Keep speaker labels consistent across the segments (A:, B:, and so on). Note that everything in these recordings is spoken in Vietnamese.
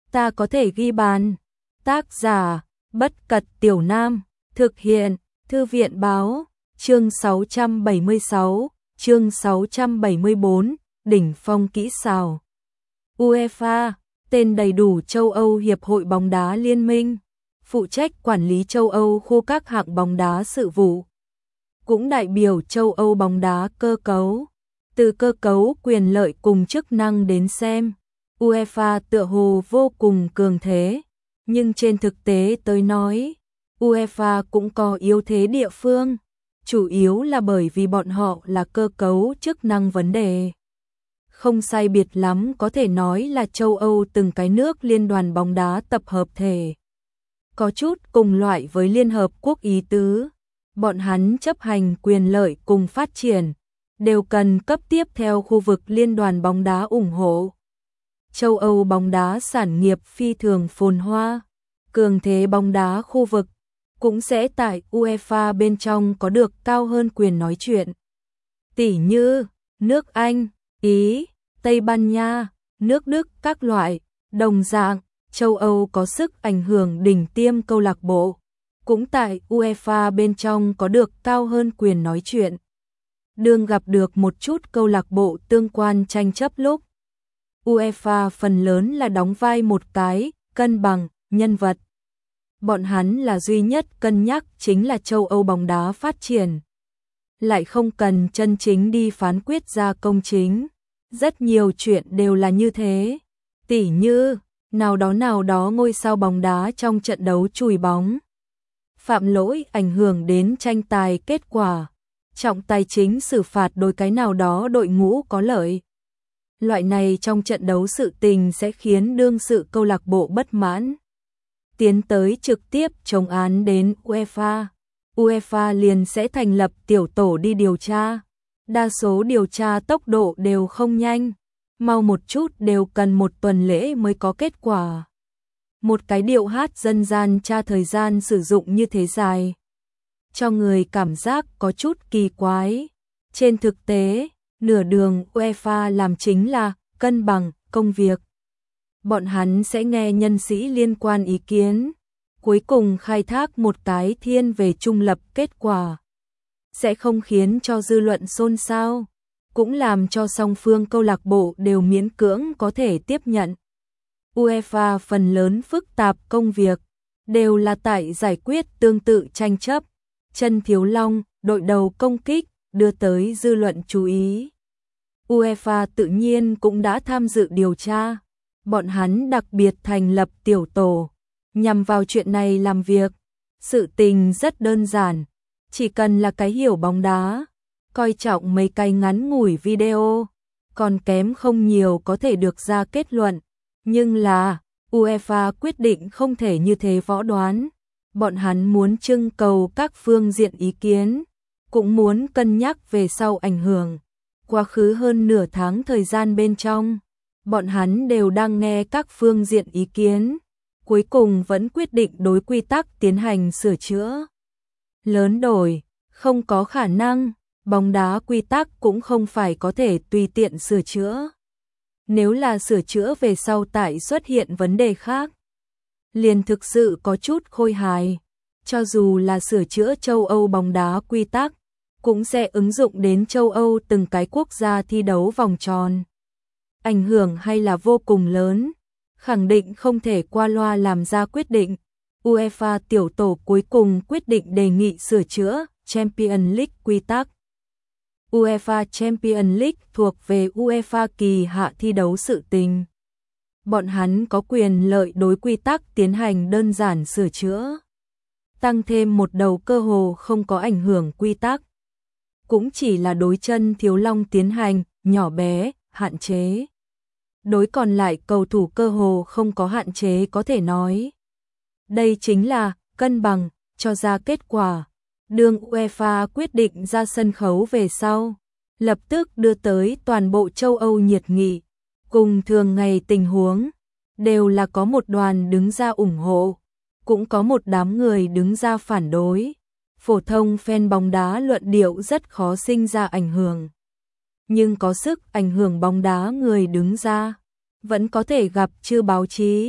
A: ta có thể ghi bàn. Tác giả, Bất Cật Tiểu Nam, thực hiện, Thư viện Báo, chương 674, đỉnh phong kỹ xảo. UEFA, tên đầy đủ châu Âu Hiệp hội bóng đá liên minh, phụ trách quản lý châu Âu khu các hạng bóng đá sự vụ. Cũng đại biểu châu Âu bóng đá cơ cấu. Từ cơ cấu quyền lợi cùng chức năng đến xem, UEFA tựa hồ vô cùng cường thế, nhưng trên thực tế tới nói, UEFA cũng có yếu thế địa phương, chủ yếu là bởi vì bọn họ là cơ cấu chức năng vấn đề. Không sai biệt lắm có thể nói là châu Âu từng cái nước liên đoàn bóng đá tập hợp thể. Có chút cùng loại với Liên Hợp Quốc ý tứ, bọn hắn chấp hành quyền lợi cùng phát triển, đều cần cấp tiếp theo khu vực liên đoàn bóng đá ủng hộ. Châu Âu bóng đá sản nghiệp phi thường phồn hoa, cường thế bóng đá khu vực, cũng sẽ tại UEFA bên trong có được cao hơn quyền nói chuyện. Tỉ như, nước Anh, Ý, Tây Ban Nha, nước Đức các loại, đồng dạng, châu Âu có sức ảnh hưởng đỉnh tiêm câu lạc bộ, cũng tại UEFA bên trong có được cao hơn quyền nói chuyện. Đương gặp được một chút câu lạc bộ tương quan tranh chấp lúc, UEFA phần lớn là đóng vai một cái cân bằng nhân vật. Bọn hắn là duy nhất cân nhắc chính là châu Âu bóng đá phát triển, lại không cần chân chính đi phán quyết ra công chính. Rất nhiều chuyện đều là như thế. Tỉ như, nào đó ngôi sao bóng đá trong trận đấu chùi bóng, phạm lỗi ảnh hưởng đến tranh tài kết quả, trọng tài chính xử phạt đối cái nào đó đội ngũ có lợi. Loại này trong trận đấu sự tình sẽ khiến đương sự câu lạc bộ bất mãn, tiến tới trực tiếp chống án đến UEFA. UEFA liền sẽ thành lập tiểu tổ đi điều tra. Đa số điều tra tốc độ đều không nhanh, mau một chút đều cần một tuần lễ mới có kết quả. Một cái điệu hát dân gian tra thời gian sử dụng như thế dài, cho người cảm giác có chút kỳ quái. Trên thực tế, nửa đường UEFA làm chính là cân bằng công việc. Bọn hắn sẽ nghe nhân sĩ liên quan ý kiến, cuối cùng khai thác một cái thiên về trung lập kết quả. Sẽ không khiến cho dư luận xôn xao, cũng làm cho song phương câu lạc bộ đều miễn cưỡng có thể tiếp nhận. UEFA phần lớn phức tạp công việc, đều là tại giải quyết tương tự tranh chấp. Chân Thiếu Long, đội đầu công kích, đưa tới dư luận chú ý. UEFA tự nhiên cũng đã tham dự điều tra. Bọn hắn đặc biệt thành lập tiểu tổ, nhằm vào chuyện này làm việc. Sự tình rất đơn giản, chỉ cần là cái hiểu bóng đá, coi trọng mấy cái ngắn ngủi video, còn kém không nhiều có thể được ra kết luận. Nhưng là, UEFA quyết định không thể như thế võ đoán. Bọn hắn muốn trưng cầu các phương diện ý kiến, cũng muốn cân nhắc về sau ảnh hưởng. Quá khứ hơn nửa tháng thời gian bên trong, bọn hắn đều đang nghe các phương diện ý kiến, cuối cùng vẫn quyết định đối quy tắc tiến hành sửa chữa. Lớn đổi, không có khả năng, bóng đá quy tắc cũng không phải có thể tùy tiện sửa chữa. Nếu là sửa chữa về sau tại xuất hiện vấn đề khác, liền thực sự có chút khôi hài. Cho dù là sửa chữa châu Âu bóng đá quy tắc, cũng sẽ ứng dụng đến châu Âu từng cái quốc gia thi đấu vòng tròn. Ảnh hưởng hay là vô cùng lớn, khẳng định không thể qua loa làm ra quyết định. UEFA tiểu tổ cuối cùng quyết định đề nghị sửa chữa Champions League quy tắc. UEFA Champions League thuộc về UEFA kỳ hạ thi đấu sự tình. Bọn hắn có quyền lợi đối quy tắc tiến hành đơn giản sửa chữa, tăng thêm một đầu cơ hồ không có ảnh hưởng quy tắc. Cũng chỉ là đối Chân Thiếu Long tiến hành nhỏ bé, hạn chế. Đối còn lại cầu thủ cơ hồ không có hạn chế có thể nói. Đây chính là cân bằng, cho ra kết quả. Đương UEFA quyết định ra sân khấu về sau, lập tức đưa tới toàn bộ châu Âu nhiệt nghị. Cùng thường ngày tình huống, đều là có một đoàn đứng ra ủng hộ, cũng có một đám người đứng ra phản đối. Phổ thông fan bóng đá luận điệu rất khó sinh ra ảnh hưởng. Nhưng có sức ảnh hưởng bóng đá người đứng ra, vẫn có thể gặp chư báo chí.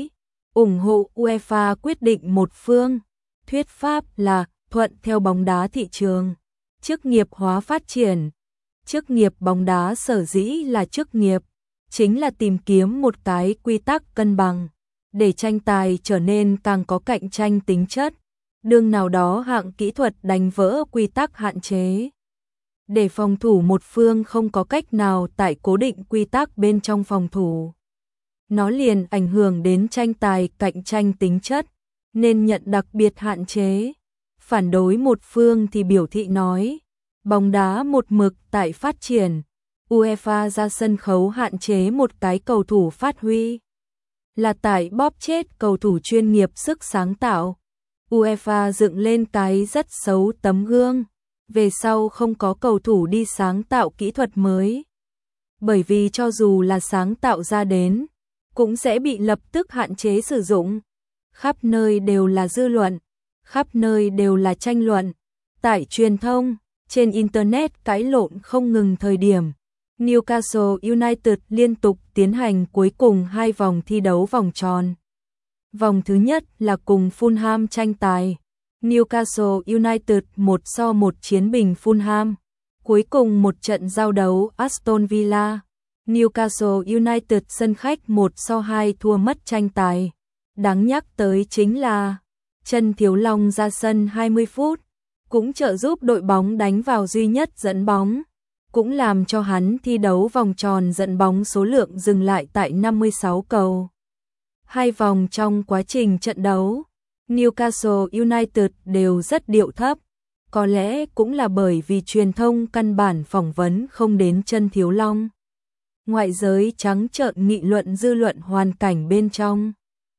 A: ủng hộ UEFA quyết định một phương. Thuyết pháp là thuận theo bóng đá thị trường, chức nghiệp hóa phát triển. Chức nghiệp bóng đá sở dĩ là chức nghiệp, chính là tìm kiếm một cái quy tắc cân bằng, để tranh tài trở nên càng có cạnh tranh tính chất. Đường nào đó hạng kỹ thuật đánh vỡ quy tắc hạn chế. Để phòng thủ một phương không có cách nào tại cố định quy tắc bên trong phòng thủ. Nó liền ảnh hưởng đến tranh tài cạnh tranh tính chất, nên nhận đặc biệt hạn chế. Phản đối một phương thì biểu thị nói, bóng đá một mực tại phát triển, UEFA ra sân khấu hạn chế một cái cầu thủ phát huy. Là tại bóp chết cầu thủ chuyên nghiệp sức sáng tạo. UEFA dựng lên cái rất xấu tấm gương, về sau không có cầu thủ đi sáng tạo kỹ thuật mới. Bởi vì cho dù là sáng tạo ra đến, cũng sẽ bị lập tức hạn chế sử dụng. Khắp nơi đều là dư luận, khắp nơi đều là tranh luận. Tại truyền thông, trên Internet cãi lộn không ngừng thời điểm. Newcastle United liên tục tiến hành cuối cùng 2 vòng thi đấu vòng tròn. Vòng thứ nhất là cùng Fulham tranh tài. Newcastle United 1-1 chiến bình Fulham. Cuối cùng một trận giao đấu Aston Villa. Newcastle United sân khách 1-2 thua mất tranh tài. Đáng nhắc tới chính là Trần Thiếu Long ra sân 20 phút, cũng trợ giúp đội bóng đánh vào duy nhất dẫn bóng, cũng làm cho hắn thi đấu vòng tròn dẫn bóng số lượng dừng lại tại 56 cầu. 2 vòng trong quá trình trận đấu, Newcastle United đều rất điệu thấp, có lẽ cũng là bởi vì truyền thông căn bản phỏng vấn không đến Trần Thiếu Long. Ngoại giới trắng trợn nghị luận dư luận hoàn cảnh bên trong.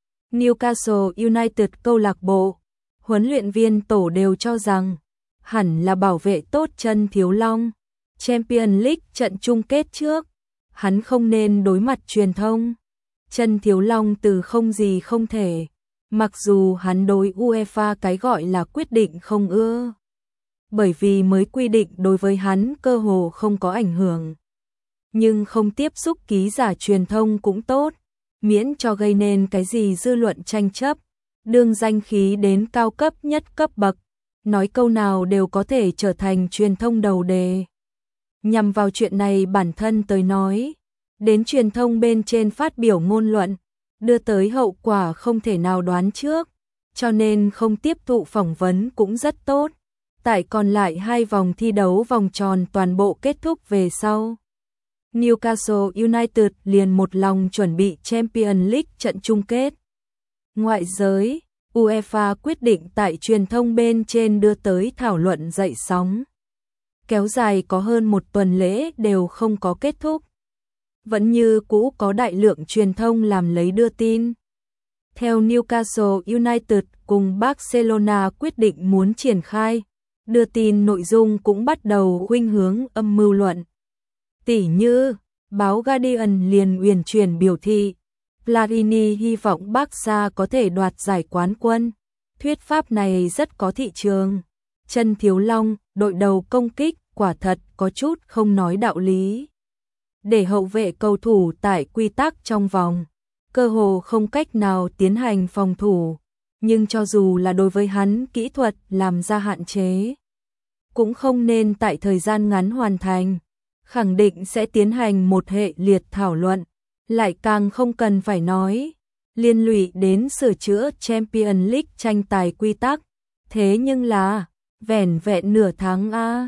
A: Newcastle United câu lạc bộ, huấn luyện viên tổ đều cho rằng hẳn là bảo vệ tốt Trần Thiếu Long. Champions League trận chung kết trước, hắn không nên đối mặt truyền thông. Trần Thiếu Long từ không gì không thể, mặc dù hắn đối UEFA cái gọi là quyết định không ưa. Bởi vì mới quy định đối với hắn cơ hồ không có ảnh hưởng. Nhưng không tiếp xúc ký giả truyền thông cũng tốt, miễn cho gây nên cái gì dư luận tranh chấp, đương danh khí đến cao cấp nhất cấp bậc, nói câu nào đều có thể trở thành truyền thông đầu đề. Nhằm vào chuyện này bản thân tới nói, đến truyền thông bên trên phát biểu ngôn luận, đưa tới hậu quả không thể nào đoán trước, cho nên không tiếp thụ phỏng vấn cũng rất tốt. Tại còn lại 2 vòng thi đấu vòng tròn toàn bộ kết thúc về sau, Newcastle United liền một lòng chuẩn bị Champions League trận chung kết. Ngoại giới, UEFA quyết định tại truyền thông bên trên đưa tới thảo luận dậy sóng. Kéo dài có hơn một tuần lễ đều không có kết thúc. Vẫn như cũ có đại lượng truyền thông làm lấy đưa tin. Theo Newcastle United cùng Barcelona quyết định muốn triển khai, đưa tin nội dung cũng bắt đầu khuynh hướng âm mưu luận. Tỉ như, báo Guardian liền uyển chuyển biểu thị, Platini hy vọng Barca có thể đoạt giải quán quân. Thuyết pháp này rất có thị trường. Trần Thiếu Long, đội đầu công kích, quả thật có chút không nói đạo lý. Để hậu vệ cầu thủ tại quy tắc trong vòng, cơ hồ không cách nào tiến hành phòng thủ, nhưng cho dù là đối với hắn kỹ thuật làm ra hạn chế, cũng không nên tại thời gian ngắn hoàn thành, khẳng định sẽ tiến hành một hệ liệt thảo luận, lại càng không cần phải nói, liên lụy đến sửa chữa Champions League tranh tài quy tắc, thế nhưng là, vẻn vẹn nửa tháng a.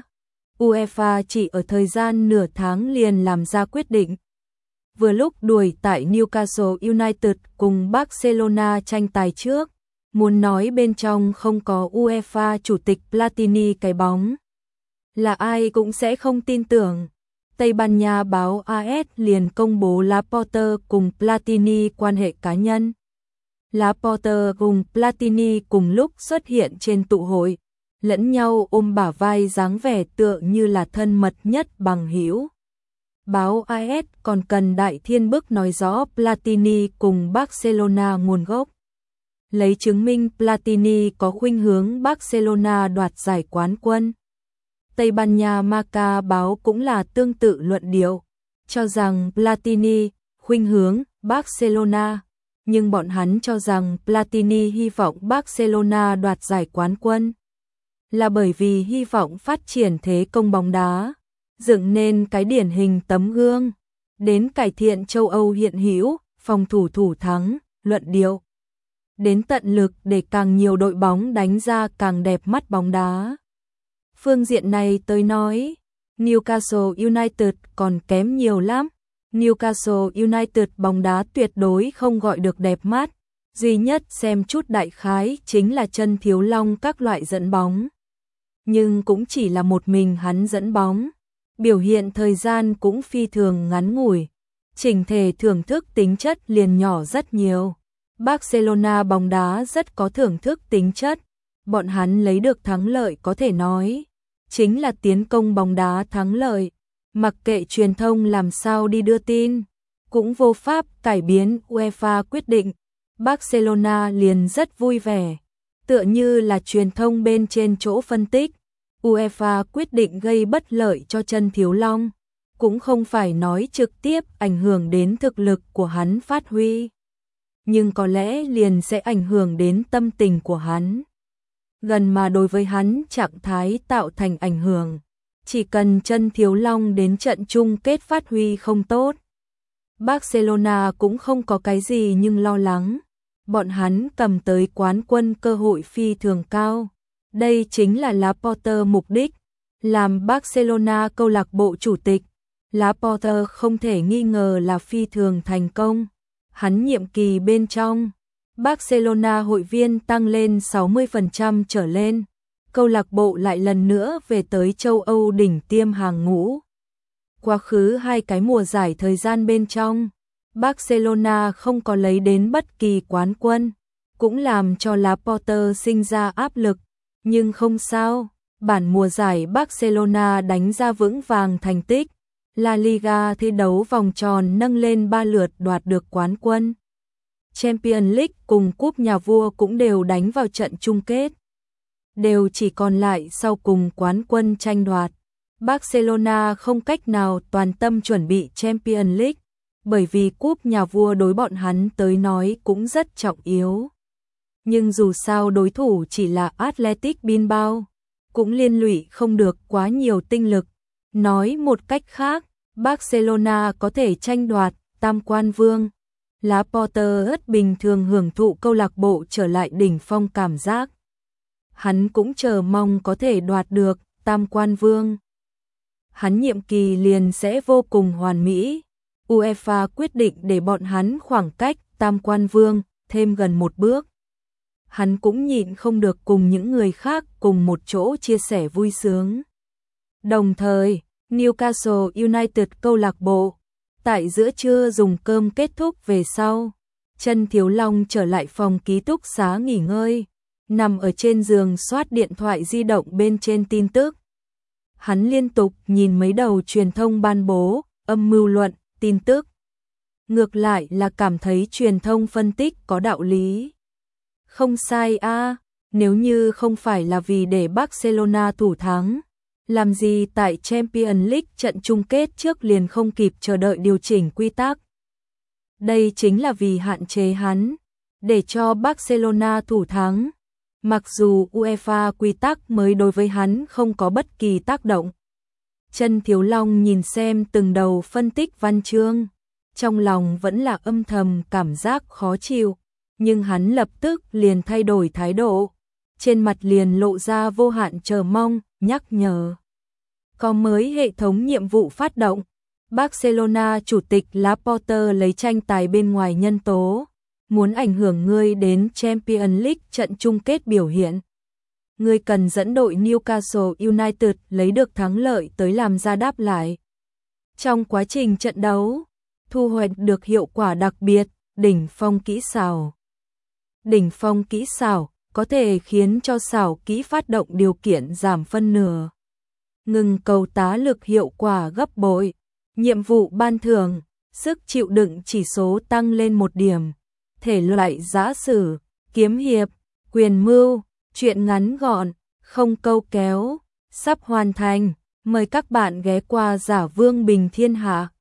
A: UEFA chỉ ở thời gian nửa tháng liền làm ra quyết định. Vừa lúc đuổi tại Newcastle United cùng Barcelona tranh tài trước, muốn nói bên trong không có UEFA chủ tịch Platini cái bóng, là ai cũng sẽ không tin tưởng. Tây Ban Nha báo AS liền công bố Laporte cùng Platini quan hệ cá nhân. Laporte cùng Platini cùng lúc xuất hiện trên tụ hội, lẫn nhau ôm bả vai dáng vẻ tựa như là thân mật nhất bằng hữu. Báo AS còn cần Đại Thiên Bức nói rõ Platini cùng Barcelona nguồn gốc, lấy chứng minh Platini có khuynh hướng Barcelona đoạt giải quán quân. Tây Ban Nha Marca báo cũng là tương tự luận điệu, cho rằng Platini khuynh hướng Barcelona. nhưng bọn hắn cho rằng Platini hy vọng Barcelona đoạt giải quán quân là bởi vì hy vọng phát triển thế công bóng đá, dựng nên cái điển hình tấm gương, đến cải thiện châu Âu hiện hữu, phòng thủ thủ thắng, luận điệu, đến tận lực để càng nhiều đội bóng đánh ra càng đẹp mắt bóng đá. Phương diện này tôi nói, Newcastle United còn kém nhiều lắm. Newcastle United bóng đá tuyệt đối không gọi được đẹp mắt, duy nhất xem chút đại khái chính là chân Thiếu Long các loại dẫn bóng. Nhưng cũng chỉ là một mình hắn dẫn bóng, biểu hiện thời gian cũng phi thường ngắn ngủi, chỉnh thể thưởng thức tính chất liền nhỏ rất nhiều. Barcelona bóng đá rất có thưởng thức tính chất, bọn hắn lấy được thắng lợi có thể nói chính là tiến công bóng đá thắng lợi, mặc kệ truyền thông làm sao đi đưa tin, cũng vô pháp cải biến UEFA quyết định. Barcelona liền rất vui vẻ, tựa như là truyền thông bên trên chỗ phân tích, UEFA quyết định gây bất lợi cho chân Thiếu Long, cũng không phải nói trực tiếp ảnh hưởng đến thực lực của hắn phát huy, nhưng có lẽ liền sẽ ảnh hưởng đến tâm tình của hắn. Gần mà đối với hắn trạng thái tạo thành ảnh hưởng, chỉ cần chân Thiếu Long đến trận chung kết phát huy không tốt, Barcelona cũng không có cái gì nhưng lo lắng, bọn hắn cầm tới quán quân cơ hội phi thường cao. Đây chính là Laporta mục đích, làm Barcelona câu lạc bộ chủ tịch. Laporta không thể nghi ngờ là phi thường thành công. Hắn nhiệm kỳ bên trong, Barcelona hội viên tăng lên 60% trở lên. Câu lạc bộ lại lần nữa về tới châu Âu đỉnh tiêm hàng ngũ. Quá khứ 2 cái mùa giải thời gian bên trong, Barcelona không có lấy đến bất kỳ quán quân, cũng làm cho Laporta sinh ra áp lực. Nhưng không sao, bản mùa giải Barcelona đánh ra vững vàng thành tích, La Liga thi đấu vòng tròn nâng lên 3 lượt đoạt được quán quân. Champions League cùng cúp nhà vua cũng đều đánh vào trận chung kết. Đều chỉ còn lại sau cùng quán quân tranh đoạt. Barcelona không cách nào toàn tâm chuẩn bị Champions League, bởi vì cúp nhà vua đối bọn hắn tới nói cũng rất trọng yếu. Nhưng dù sao đối thủ chỉ là Athletic Bilbao, cũng liên lụy không được quá nhiều tinh lực. Nói một cách khác, Barcelona có thể tranh đoạt tam quan vương. Laporta rất bình thường hưởng thụ câu lạc bộ trở lại đỉnh phong cảm giác. Hắn cũng chờ mong có thể đoạt được tam quan vương. Hắn nhiệm kỳ liền sẽ vô cùng hoàn mỹ. UEFA quyết định để bọn hắn khoảng cách tam quan vương thêm gần một bước. Hắn cũng nhịn không được cùng những người khác cùng một chỗ chia sẻ vui sướng. Đồng thời, Newcastle United câu lạc bộ, tại giữa trưa dùng cơm kết thúc về sau, chân Thiếu Long trở lại phòng ký túc xá nghỉ ngơi, nằm ở trên giường soát điện thoại di động bên trên tin tức. Hắn liên tục nhìn mấy đầu truyền thông ban bố, âm mưu luận, tin tức. Ngược lại là cảm thấy truyền thông phân tích có đạo lý. Không sai a, nếu như không phải là vì để Barcelona thủ thắng, làm gì tại Champions League trận chung kết trước liền không kịp chờ đợi điều chỉnh quy tắc. Đây chính là vì hạn chế hắn, để cho Barcelona thủ thắng. Mặc dù UEFA quy tắc mới đối với hắn không có bất kỳ tác động. Chân Thiếu Long nhìn xem từng đầu phân tích văn chương, trong lòng vẫn là âm thầm cảm giác khó chịu, nhưng hắn lập tức liền thay đổi thái độ, trên mặt liền lộ ra vô hạn chờ mong, nhắc nhở. Có mới hệ thống nhiệm vụ phát động, Barcelona chủ tịch Laporta lấy tranh tài bên ngoài nhân tố, muốn ảnh hưởng ngươi đến Champions League trận chung kết biểu hiện. Ngươi cần dẫn đội Newcastle United lấy được thắng lợi tới làm ra đáp lại. Trong quá trình trận đấu, thu hoạch được hiệu quả đặc biệt, đỉnh phong kỹ xảo. Đỉnh phong kỹ xảo có thể khiến cho xảo kỹ phát động điều kiện giảm phân nửa. Ngừng cầu tá lực hiệu quả gấp bội. Nhiệm vụ ban thưởng, sức chịu đựng chỉ số tăng lên 1 điểm. Thể loại giã sử, kiếm hiệp, quyền mưu, truyện ngắn gọn, không câu kéo, sắp hoàn thành. Mời các bạn ghé qua Giả Vương Bình Thiên Hạ.